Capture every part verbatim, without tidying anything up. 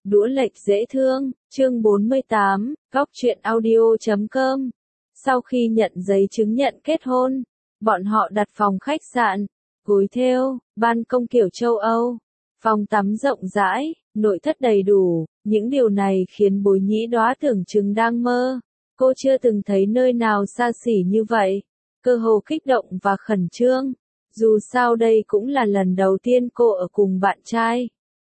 Đũa lệch dễ thương, chương bốn mươi tám, góc truyện audio chấm com. Sau khi nhận giấy chứng nhận kết hôn, bọn họ đặt phòng khách sạn, gối thêu, ban công kiểu châu Âu, phòng tắm rộng rãi, nội thất đầy đủ, những điều này khiến Bối Nhĩ Đóa tưởng chừng đang mơ. Cô chưa từng thấy nơi nào xa xỉ như vậy, cơ hồ kích động và khẩn trương. Dù sao đây cũng là lần đầu tiên cô ở cùng bạn trai.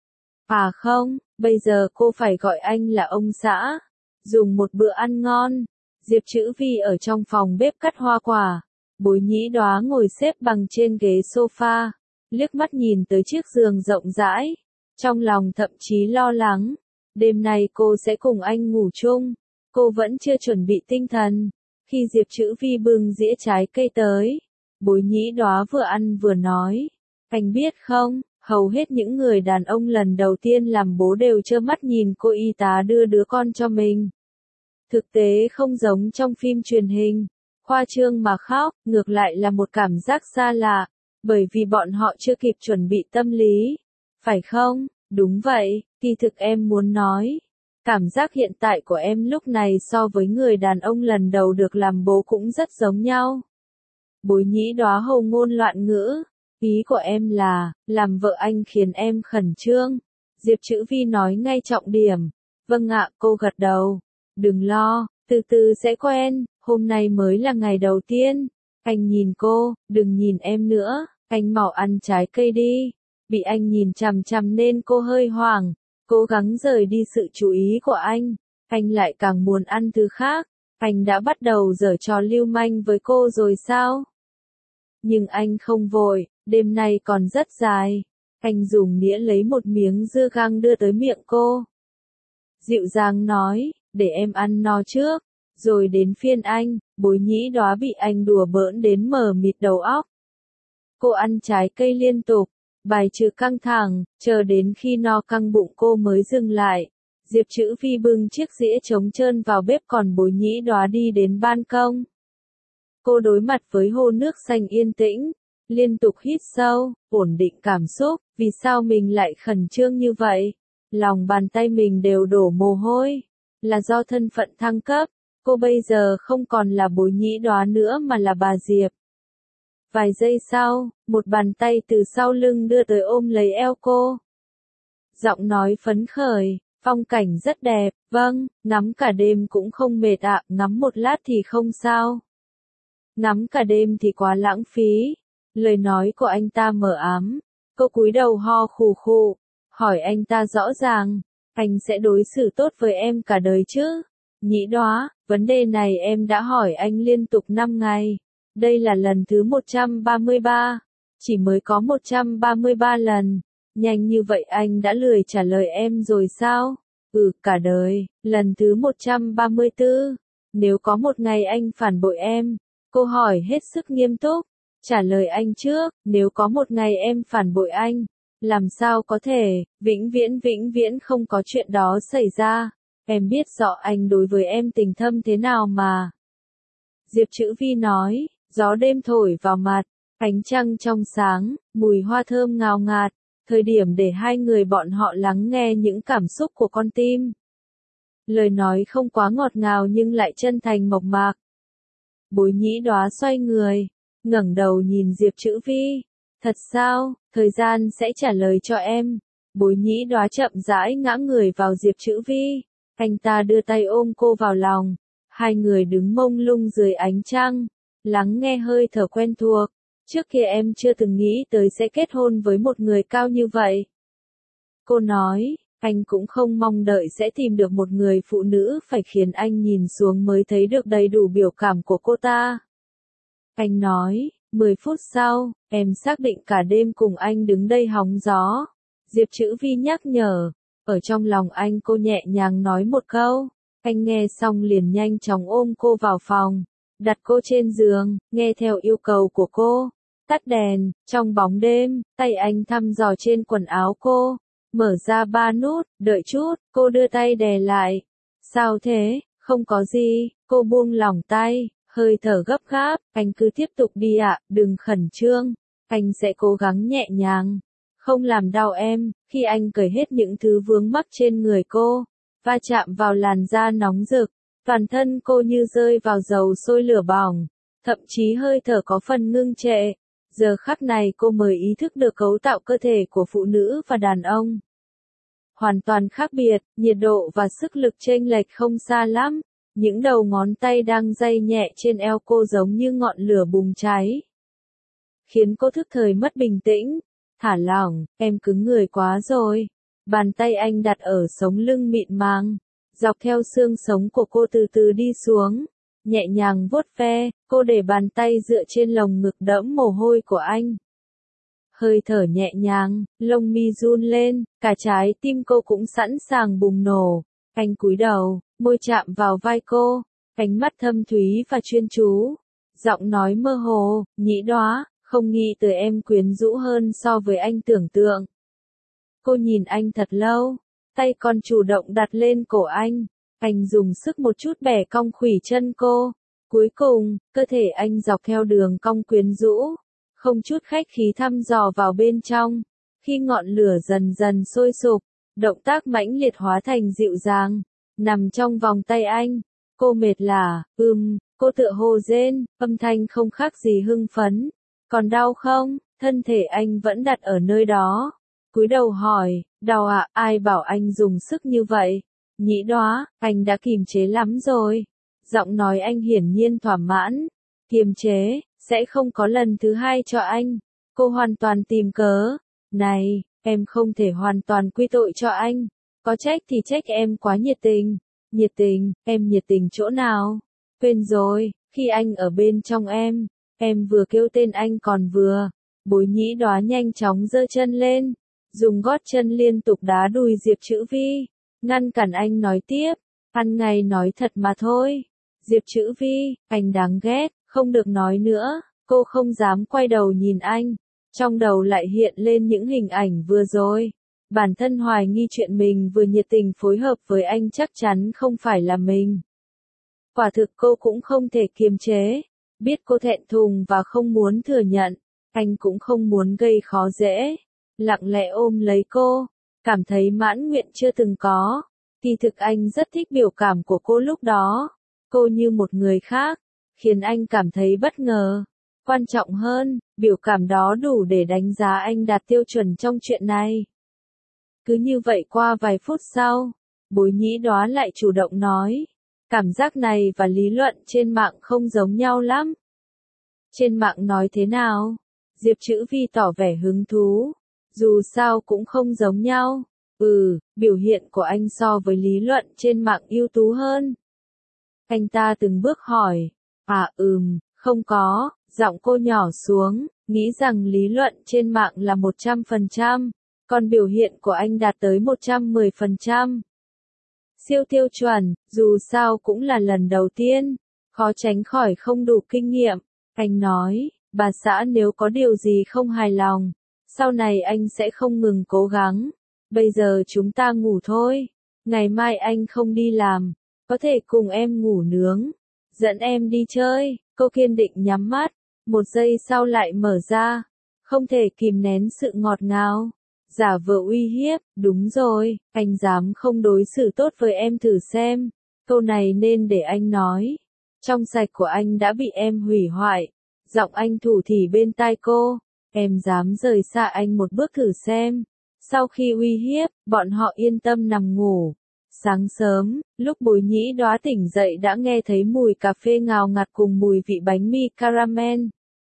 À không, bây giờ cô phải gọi anh là ông xã. Dùng một bữa ăn ngon, Diệp Chữ Vi ở trong phòng bếp cắt hoa quả. Bối Nhĩ Đóa ngồi xếp bằng trên ghế sofa, liếc mắt nhìn tới chiếc giường rộng rãi. Trong lòng thậm chí lo lắng, đêm nay cô sẽ cùng anh ngủ chung. Cô vẫn chưa chuẩn bị tinh thần. Khi Diệp Chữ Vi bưng dĩa trái cây tới, Bối Nhĩ Đóa vừa ăn vừa nói, anh biết không, hầu hết những người đàn ông lần đầu tiên làm bố đều trơ mắt nhìn cô y tá đưa đứa con cho mình. Thực tế không giống trong phim truyền hình, khoa trương mà khóc, ngược lại là một cảm giác xa lạ, bởi vì bọn họ chưa kịp chuẩn bị tâm lý. Phải không? Đúng vậy, kỳ thực em muốn nói. Cảm giác hiện tại của em lúc này so với người đàn ông lần đầu được làm bố cũng rất giống nhau. Bối Nhĩ Đóa hầu ngôn loạn ngữ. Ý của em là, làm vợ anh khiến em khẩn trương. Diệp Chữ Vi nói ngay trọng điểm. Vâng ạ, cô gật đầu. Đừng lo, từ từ sẽ quen, hôm nay mới là ngày đầu tiên. Anh nhìn cô, đừng nhìn em nữa, anh mau ăn trái cây đi. Bị anh nhìn chằm chằm nên cô hơi hoảng, cố gắng rời đi sự chú ý của anh. Anh lại càng muốn ăn thứ khác. Anh đã bắt đầu giở trò lưu manh với cô rồi sao? Nhưng anh không vội, đêm nay còn rất dài. Anh dùng nĩa lấy một miếng dưa gang đưa tới miệng cô. Dịu dàng nói, để em ăn no trước, rồi đến phiên anh. Bối Nhĩ Đóa bị anh đùa bỡn đến mờ mịt đầu óc. Cô ăn trái cây liên tục, bài trừ căng thẳng, chờ đến khi no căng bụng cô mới dừng lại. Diệp Chữ Vi bưng chiếc dĩa trống trơn vào bếp còn Bối Nhĩ Đóa đi đến ban công. Cô đối mặt với hồ nước xanh yên tĩnh, liên tục hít sâu, ổn định cảm xúc, vì sao mình lại khẩn trương như vậy? Lòng bàn tay mình đều đổ mồ hôi, là do thân phận thăng cấp, cô bây giờ không còn là Bối Nhĩ Đóa nữa mà là bà Diệp. Vài giây sau, một bàn tay từ sau lưng đưa tới ôm lấy eo cô. Giọng nói phấn khởi, phong cảnh rất đẹp, vâng, ngắm cả đêm cũng không mệt ạ, ngắm một lát thì không sao. Ngắm cả đêm thì quá lãng phí. Lời nói của anh ta mờ ám. Cô cúi đầu ho khù khụ, hỏi anh ta rõ ràng, anh sẽ đối xử tốt với em cả đời chứ? Nhĩ Đóa, vấn đề này em đã hỏi anh liên tục năm ngày. Đây là lần thứ một trăm ba mươi ba. Chỉ mới có một trăm ba mươi ba lần. Nhanh như vậy anh đã lười trả lời em rồi sao? Ừ, cả đời. Lần thứ một trăm ba mươi tư. Nếu có một ngày anh phản bội em. Cô hỏi hết sức nghiêm túc. Trả lời anh trước, nếu có một ngày em phản bội anh. Làm sao có thể, vĩnh viễn vĩnh viễn không có chuyện đó xảy ra. Em biết rõ anh đối với em tình thâm thế nào mà. Diệp Chữ Vi nói, gió đêm thổi vào mặt, ánh trăng trong sáng, mùi hoa thơm ngào ngạt, thời điểm để hai người bọn họ lắng nghe những cảm xúc của con tim. Lời nói không quá ngọt ngào nhưng lại chân thành mộc mạc. Bối Nhĩ Đóa xoay người, ngẩng đầu nhìn Diệp Chữ Vi. Thật sao, thời gian sẽ trả lời cho em. Bối Nhĩ Đóa chậm rãi ngã người vào Diệp Chữ Vi. Anh ta đưa tay ôm cô vào lòng. Hai người đứng mông lung dưới ánh trăng, lắng nghe hơi thở quen thuộc. Trước kia em chưa từng nghĩ tới sẽ kết hôn với một người cao như vậy. Cô nói, anh cũng không mong đợi sẽ tìm được một người phụ nữ phải khiến anh nhìn xuống mới thấy được đầy đủ biểu cảm của cô ta. Anh nói, mười phút sau, em xác định cả đêm cùng anh đứng đây hóng gió. Diệp Chữ Vi nhắc nhở, ở trong lòng anh cô nhẹ nhàng nói một câu. Anh nghe xong liền nhanh chóng ôm cô vào phòng, đặt cô trên giường, nghe theo yêu cầu của cô. Tắt đèn, trong bóng đêm, tay anh thăm dò trên quần áo cô, mở ra ba nút, đợi chút, cô đưa tay đè lại. Sao thế, không có gì, cô buông lỏng tay, hơi thở gấp gáp, anh cứ tiếp tục đi ạ, đừng khẩn trương, anh sẽ cố gắng nhẹ nhàng. không làm đau em, khi anh cởi hết những thứ vướng mắc trên người cô, va chạm vào làn da nóng rực, toàn thân cô như rơi vào dầu sôi lửa bỏng, thậm chí hơi thở có phần ngưng trệ. Giờ khắc này cô mới ý thức được cấu tạo cơ thể của phụ nữ và đàn ông hoàn toàn khác biệt, nhiệt độ và sức lực chênh lệch không xa lắm. Những đầu ngón tay đang day nhẹ trên eo cô giống như ngọn lửa bùng cháy, khiến cô thức thời mất bình tĩnh. Thả lỏng, em cứng người quá rồi. Bàn tay anh đặt ở sống lưng mịn màng, dọc theo xương sống của cô từ từ đi xuống, nhẹ nhàng vuốt ve. Cô để bàn tay dựa trên lồng ngực đẫm mồ hôi của anh. Hơi thở nhẹ nhàng, lông mi run lên, cả trái tim cô cũng sẵn sàng bùng nổ. Anh cúi đầu, môi chạm vào vai cô, ánh mắt thâm thúy và chuyên chú. Giọng nói mơ hồ, Nhĩ Đóa, không nghĩ tới em quyến rũ hơn so với anh tưởng tượng. Cô nhìn anh thật lâu, tay còn chủ động đặt lên cổ anh. Anh dùng sức một chút bẻ cong khuỷu chân cô. Cuối cùng, cơ thể anh dọc theo đường cong quyến rũ, không chút khách khí thăm dò vào bên trong. Khi ngọn lửa dần dần sôi sục, động tác mãnh liệt hóa thành dịu dàng, nằm trong vòng tay anh. Cô mệt lả, ừm, cô tựa hồ rên, âm thanh không khác gì hưng phấn. Còn đau không? Thân thể anh vẫn đặt ở nơi đó. Cúi đầu hỏi, đau ạ, à, ai bảo anh dùng sức như vậy? Nhĩ Đóa, anh đã kiềm chế lắm rồi. Giọng nói anh hiển nhiên thỏa mãn. Kiềm chế, sẽ không có lần thứ hai cho anh. Cô hoàn toàn tìm cớ. Này, em không thể hoàn toàn quy tội cho anh. Có trách thì trách em quá nhiệt tình. Nhiệt tình, em nhiệt tình chỗ nào? Quên rồi, khi anh ở bên trong em, em vừa kêu tên anh còn vừa. Bối Nhĩ Đóa nhanh chóng giơ chân lên, dùng gót chân liên tục đá đùi Diệp Chữ Vi, ngăn cản anh nói tiếp. Ăn ngay nói thật mà thôi. Diệp Chữ Vi, anh đáng ghét, không được nói nữa. Cô không dám quay đầu nhìn anh. Trong đầu lại hiện lên những hình ảnh vừa rồi. Bản thân hoài nghi chuyện mình vừa nhiệt tình phối hợp với anh chắc chắn không phải là mình. Quả thực cô cũng không thể kiềm chế. Biết cô thẹn thùng và không muốn thừa nhận. Anh cũng không muốn gây khó dễ. Lặng lẽ ôm lấy cô. Cảm thấy mãn nguyện chưa từng có. Kỳ thực anh rất thích biểu cảm của cô lúc đó. Cô như một người khác, khiến anh cảm thấy bất ngờ. Quan trọng hơn, biểu cảm đó đủ để đánh giá anh đạt tiêu chuẩn trong chuyện này. Cứ như vậy qua vài phút sau, Bối Nhĩ Đóa lại chủ động nói. Cảm giác này và lý luận trên mạng không giống nhau lắm. Trên mạng nói thế nào? Diệp Chữ Vi tỏ vẻ hứng thú. Dù sao cũng không giống nhau. Ừ, biểu hiện của anh so với lý luận trên mạng ưu tú hơn. Anh ta từng bước hỏi. À ừm, không có, giọng cô nhỏ xuống, nghĩ rằng lý luận trên mạng là một trăm phần trăm, còn biểu hiện của anh đạt tới một trăm mười phần trăm. Siêu tiêu chuẩn, dù sao cũng là lần đầu tiên, khó tránh khỏi không đủ kinh nghiệm. Anh nói, bà xã nếu có điều gì không hài lòng, sau này anh sẽ không ngừng cố gắng. Bây giờ chúng ta ngủ thôi, ngày mai anh không đi làm, có thể cùng em ngủ nướng, dẫn em đi chơi. Cô kiên định nhắm mắt, một giây sau lại mở ra, không thể kìm nén sự ngọt ngào. Giả vờ uy hiếp, đúng rồi, anh dám không đối xử tốt với em thử xem. Câu này nên để anh nói. Trong sạch của anh đã bị em hủy hoại. Giọng anh thủ thỉ bên tai cô. Em dám rời xa anh một bước thử xem. Sau khi uy hiếp, bọn họ yên tâm nằm ngủ. Sáng sớm, lúc Bối Nhĩ Đóa tỉnh dậy đã nghe thấy mùi cà phê ngào ngạt cùng mùi vị bánh mì caramel.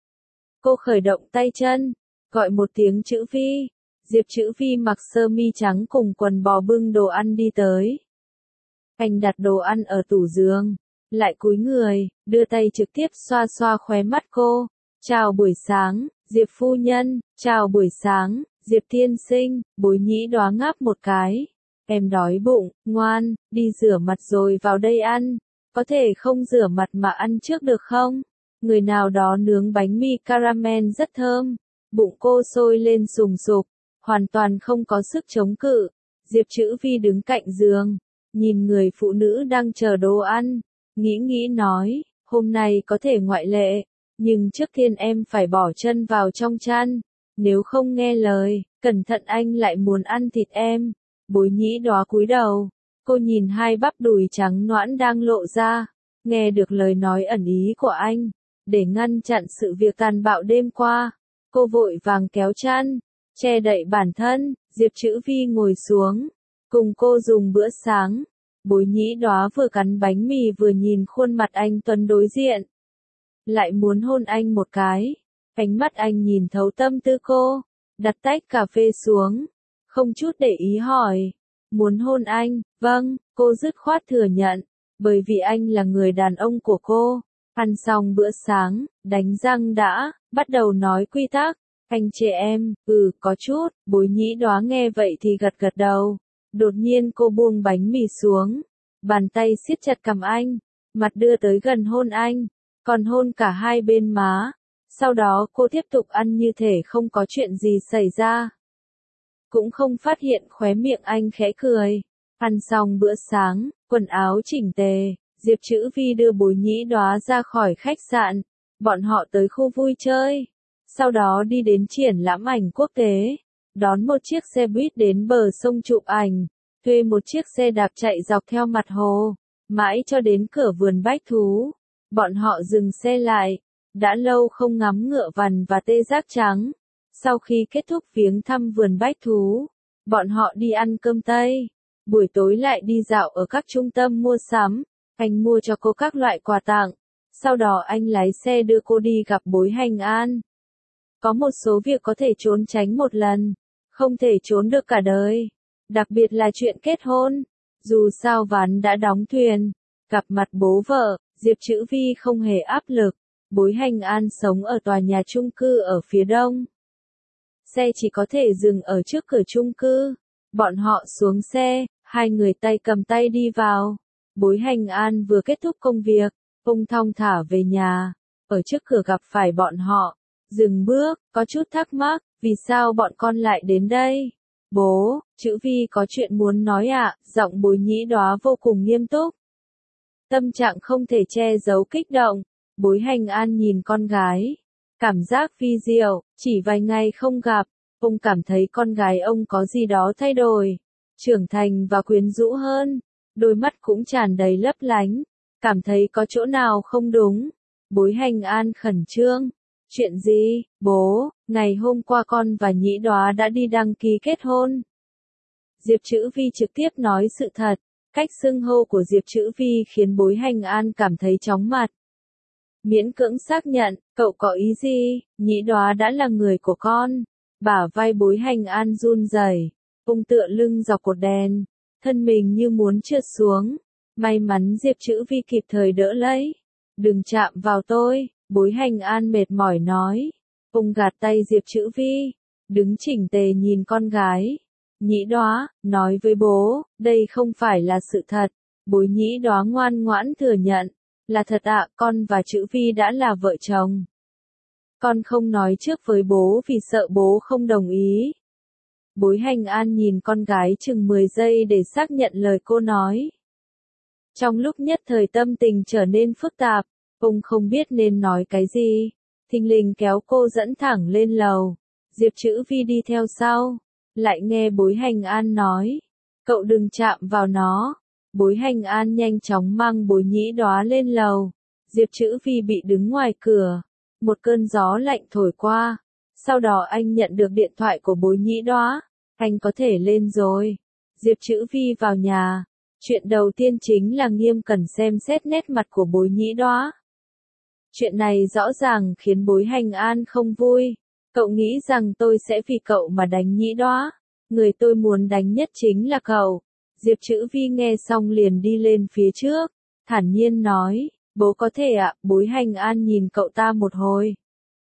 Cô khởi động tay chân, gọi một tiếng Chữ Vi. Diệp Chữ Vi mặc sơ mi trắng cùng quần bò bưng đồ ăn đi tới. Anh đặt đồ ăn ở tủ giường, lại cúi người, đưa tay trực tiếp xoa xoa khóe mắt cô. Chào buổi sáng, Diệp phu nhân, chào buổi sáng, Diệp tiên sinh. Bối Nhĩ Đóa ngáp một cái. Em đói bụng, ngoan, đi rửa mặt rồi vào đây ăn. Có thể không rửa mặt mà ăn trước được không? Người nào đó nướng bánh mì caramel rất thơm. Bụng cô sôi lên sùng sục, hoàn toàn không có sức chống cự. Diệp Chữ Vi đứng cạnh giường, nhìn người phụ nữ đang chờ đồ ăn, nghĩ nghĩ nói, hôm nay có thể ngoại lệ, nhưng trước tiên em phải bỏ chân vào trong chăn. Nếu không nghe lời, cẩn thận anh lại muốn ăn thịt em. Bối nhĩ đóa cúi đầu, cô nhìn hai bắp đùi trắng nõn đang lộ ra, nghe được lời nói ẩn ý của anh. Để ngăn chặn sự việc tàn bạo đêm qua, cô vội vàng kéo chăn, che đậy bản thân. Diệp Chữ Vi ngồi xuống, cùng cô dùng bữa sáng. Bối nhĩ đóa vừa cắn bánh mì vừa nhìn khuôn mặt anh tuấn đối diện. Lại muốn hôn anh một cái. Ánh mắt anh nhìn thấu tâm tư cô, đặt tách cà phê xuống, không chút để ý hỏi. Muốn hôn anh? Vâng, cô dứt khoát thừa nhận, bởi vì anh là người đàn ông của cô. Ăn xong bữa sáng, đánh răng đã, bắt đầu nói quy tắc. Anh chê em, ừ, có chút. Bối nhĩ đóa nghe vậy thì gật gật đầu. Đột nhiên cô buông bánh mì xuống, bàn tay siết chặt cằm anh, mặt đưa tới gần hôn anh, còn hôn cả hai bên má. Sau đó cô tiếp tục ăn như thể không có chuyện gì xảy ra. Cũng không phát hiện khóe miệng anh khẽ cười. Ăn xong bữa sáng, quần áo chỉnh tề, Diệp Chữ Vi đưa Bối nhĩ đóa ra khỏi khách sạn. Bọn họ tới khu vui chơi. Sau đó đi đến triển lãm ảnh quốc tế. Đón một chiếc xe buýt đến bờ sông chụp ảnh. Thuê một chiếc xe đạp chạy dọc theo mặt hồ. Mãi cho đến cửa vườn bách thú. Bọn họ dừng xe lại. Đã lâu không ngắm ngựa vằn và tê giác trắng. Sau khi kết thúc viếng thăm vườn bách thú, bọn họ đi ăn cơm Tây. Buổi tối lại đi dạo ở các trung tâm mua sắm. Anh mua cho cô các loại quà tặng. Sau đó anh lái xe đưa cô đi gặp Bối Hành An. Có một số việc có thể trốn tránh một lần, không thể trốn được cả đời. Đặc biệt là chuyện kết hôn. Dù sao ván đã đóng thuyền. Gặp mặt bố vợ, Diệp Chữ Vi không hề áp lực. Bối Hành An sống ở tòa nhà chung cư ở phía đông. Xe chỉ có thể dừng ở trước cửa chung cư. Bọn họ xuống xe, hai người tay cầm tay đi vào. Bối Hành An vừa kết thúc công việc, ông thong thả về nhà. Ở trước cửa gặp phải bọn họ, dừng bước, có chút thắc mắc, vì sao bọn con lại đến đây? Bố, Chữ Vi có chuyện muốn nói ạ, à? Giọng Bối nhĩ đóa vô cùng nghiêm túc. Tâm trạng không thể che giấu kích động. Bối Hành An nhìn con gái. Cảm giác phi diệu, chỉ vài ngày không gặp, ông cảm thấy con gái ông có gì đó thay đổi. Trưởng thành và quyến rũ hơn. Đôi mắt cũng tràn đầy lấp lánh. Cảm thấy có chỗ nào không đúng. Bối Hành An khẩn trương. Chuyện gì, bố? Ngày hôm qua con và nhĩ đóa đã đi đăng ký kết hôn. Diệp Chữ Vi trực tiếp nói sự thật. Cách xưng hô của Diệp Chữ Vi khiến Bối Hành An cảm thấy chóng mặt. Miễn cưỡng xác nhận, cậu có ý gì? Nhĩ đóa đã là người của con. Bả vai Bối Hành An run rẩy. Ông tựa lưng dọc cột đèn, thân mình như muốn trượt xuống. May mắn Diệp Chữ Vi kịp thời đỡ lấy. Đừng chạm vào tôi, Bối Hành An mệt mỏi nói. Ông gạt tay Diệp Chữ Vi, đứng chỉnh tề nhìn con gái. Nhĩ đóa, nói với bố, đây không phải là sự thật. Bối nhĩ đóa ngoan ngoãn thừa nhận. Là thật ạ, con và Chữ Vi đã là vợ chồng. Con không nói trước với bố vì sợ bố không đồng ý. Bối Hành An nhìn con gái chừng mười giây để xác nhận lời cô nói. Trong lúc nhất thời tâm tình trở nên phức tạp, ông không biết nên nói cái gì. Thình lình kéo cô dẫn thẳng lên lầu. Diệp Chữ Vi đi theo sau. Lại nghe Bối Hành An nói. Cậu đừng chạm vào nó. Bối Hành An nhanh chóng mang Bối nhĩ đóa lên lầu. Diệp Chữ Vi bị đứng ngoài cửa. Một cơn gió lạnh thổi qua. Sau đó anh nhận được điện thoại của Bối nhĩ đóa. Anh có thể lên rồi. Diệp Chữ Vi vào nhà. Chuyện đầu tiên chính là nghiêm cẩn xem xét nét mặt của Bối nhĩ đóa. Chuyện này rõ ràng khiến Bối Hành An không vui. Cậu nghĩ rằng tôi sẽ vì cậu mà đánh nhĩ đóa. Người tôi muốn đánh nhất chính là cậu. Diệp Chữ Vi nghe xong liền đi lên phía trước. Thản nhiên nói, bố có thể ạ. Bối Hành An nhìn cậu ta một hồi.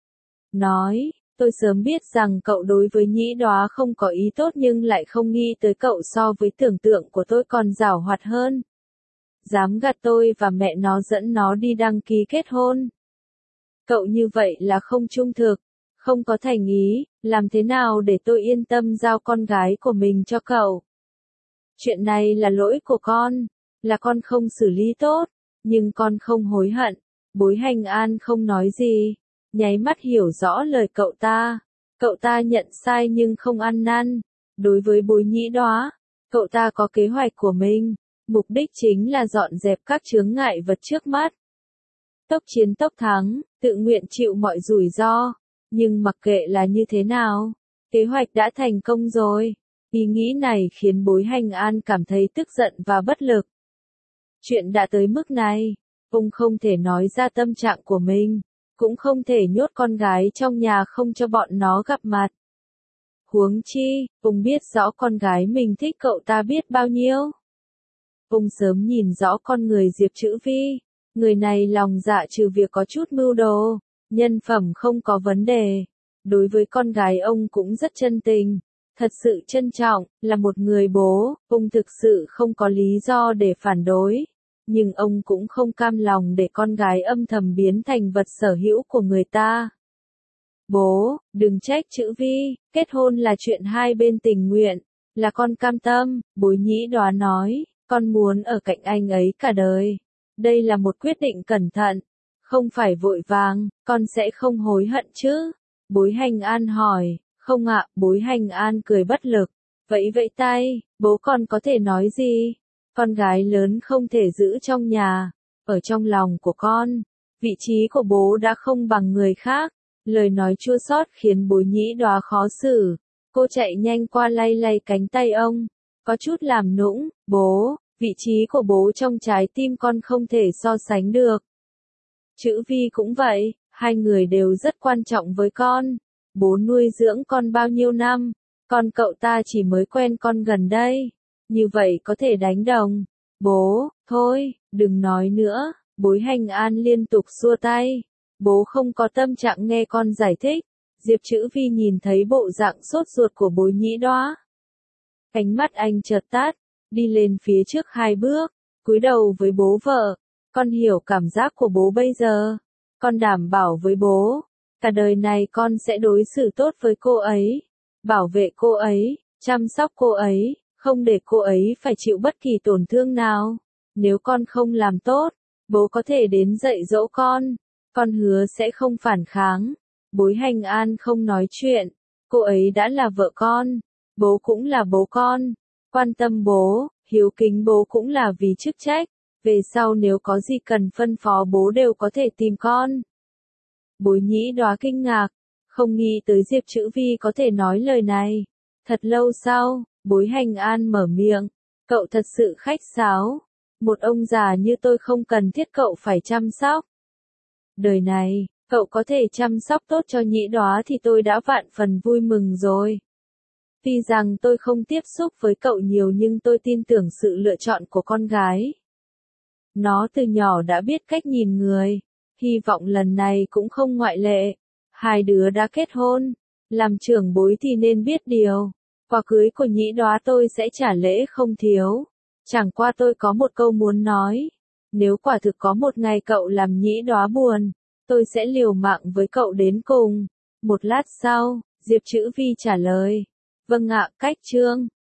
Nói, tôi sớm biết rằng cậu đối với nhĩ đóa không có ý tốt nhưng lại không nghĩ tới cậu so với tưởng tượng của tôi còn giảo hoạt hơn. Dám gạt tôi và mẹ nó dẫn nó đi đăng ký kết hôn. Cậu như vậy là không trung thực, không có thành ý, làm thế nào để tôi yên tâm giao con gái của mình cho cậu? Chuyện này là lỗi của con, là con không xử lý tốt, nhưng con không hối hận. Bối Hành An không nói gì, nháy mắt hiểu rõ lời cậu ta. Cậu ta nhận sai nhưng không ăn năn. Đối với Bối Nhĩ Đóa, cậu ta có kế hoạch của mình, mục đích chính là dọn dẹp các chướng ngại vật trước mắt. Tốc chiến tốc thắng, tự nguyện chịu mọi rủi ro, nhưng mặc kệ là như thế nào, kế hoạch đã thành công rồi. Ý nghĩ này khiến Bối Hành An cảm thấy tức giận và bất lực. Chuyện đã tới mức này, ông không thể nói ra tâm trạng của mình, cũng không thể nhốt con gái trong nhà không cho bọn nó gặp mặt. Huống chi, ông biết rõ con gái mình thích cậu ta biết bao nhiêu. Ông sớm nhìn rõ con người Diệp Chữ Vi, người này lòng dạ trừ việc có chút mưu đồ, nhân phẩm không có vấn đề. Đối với con gái ông cũng rất chân tình, thật sự trân trọng, là một người bố, ông thực sự không có lý do để phản đối. Nhưng ông cũng không cam lòng để con gái âm thầm biến thành vật sở hữu của người ta. Bố, đừng trách Chữ Vi, kết hôn là chuyện hai bên tình nguyện, là con cam tâm, Bối Nhĩ Đóa nói, con muốn ở cạnh anh ấy cả đời. Đây là một quyết định cẩn thận, không phải vội vàng, con sẽ không hối hận chứ? Bối Hành An hỏi, không ạ, Bối Hành An cười bất lực, vẫy vẫy tay, bố con có thể nói gì? Con gái lớn không thể giữ trong nhà, ở trong lòng của con, vị trí của bố đã không bằng người khác. Lời nói chua xót khiến Bối Nhĩ Đóa khó xử, cô chạy nhanh qua lay lay cánh tay ông, có chút làm nũng, bố, vị trí của bố trong trái tim con không thể so sánh được. Chữ Vi cũng vậy, hai người đều rất quan trọng với con, bố nuôi dưỡng con bao nhiêu năm, con cậu ta chỉ mới quen con gần đây, như vậy có thể đánh đồng. Bố, thôi, đừng nói nữa, Bối Hành An liên tục xua tay. Bố không có tâm trạng nghe con giải thích. Diệp Chữ Vi nhìn thấy bộ dạng sốt ruột của Bối Nhĩ Đóa. Ánh mắt anh chợt tắt, đi lên phía trước hai bước, cúi đầu với bố vợ. Con hiểu cảm giác của bố bây giờ. Con đảm bảo với bố, cả đời này con sẽ đối xử tốt với cô ấy, bảo vệ cô ấy, chăm sóc cô ấy, không để cô ấy phải chịu bất kỳ tổn thương nào. Nếu con không làm tốt, bố có thể đến dạy dỗ con. Con hứa sẽ không phản kháng. Bối Hành An không nói chuyện. Cô ấy đã là vợ con. Bố cũng là bố con. Quan tâm bố, hiếu kính bố cũng là vì chức trách. Về sau nếu có gì cần phân phó bố đều có thể tìm con. Bối Nhĩ Đóa kinh ngạc. Không nghĩ tới Diệp Chữ Vi có thể nói lời này. Thật lâu sau, Bối Hành An mở miệng. Cậu thật sự khách sáo. Một ông già như tôi không cần thiết cậu phải chăm sóc. Đời này, cậu có thể chăm sóc tốt cho Nhĩ Đóa thì tôi đã vạn phần vui mừng rồi. Tuy rằng tôi không tiếp xúc với cậu nhiều nhưng tôi tin tưởng sự lựa chọn của con gái. Nó từ nhỏ đã biết cách nhìn người, hy vọng lần này cũng không ngoại lệ. Hai đứa đã kết hôn, làm trưởng bối thì nên biết điều. Quà cưới của Nhĩ Đóa tôi sẽ trả lễ không thiếu. Chẳng qua tôi có một câu muốn nói. Nếu quả thực có một ngày cậu làm Nhĩ Đóa buồn, tôi sẽ liều mạng với cậu đến cùng. Một lát sau, Diệp Chữ Vi trả lời. Vâng ạ, cách trương.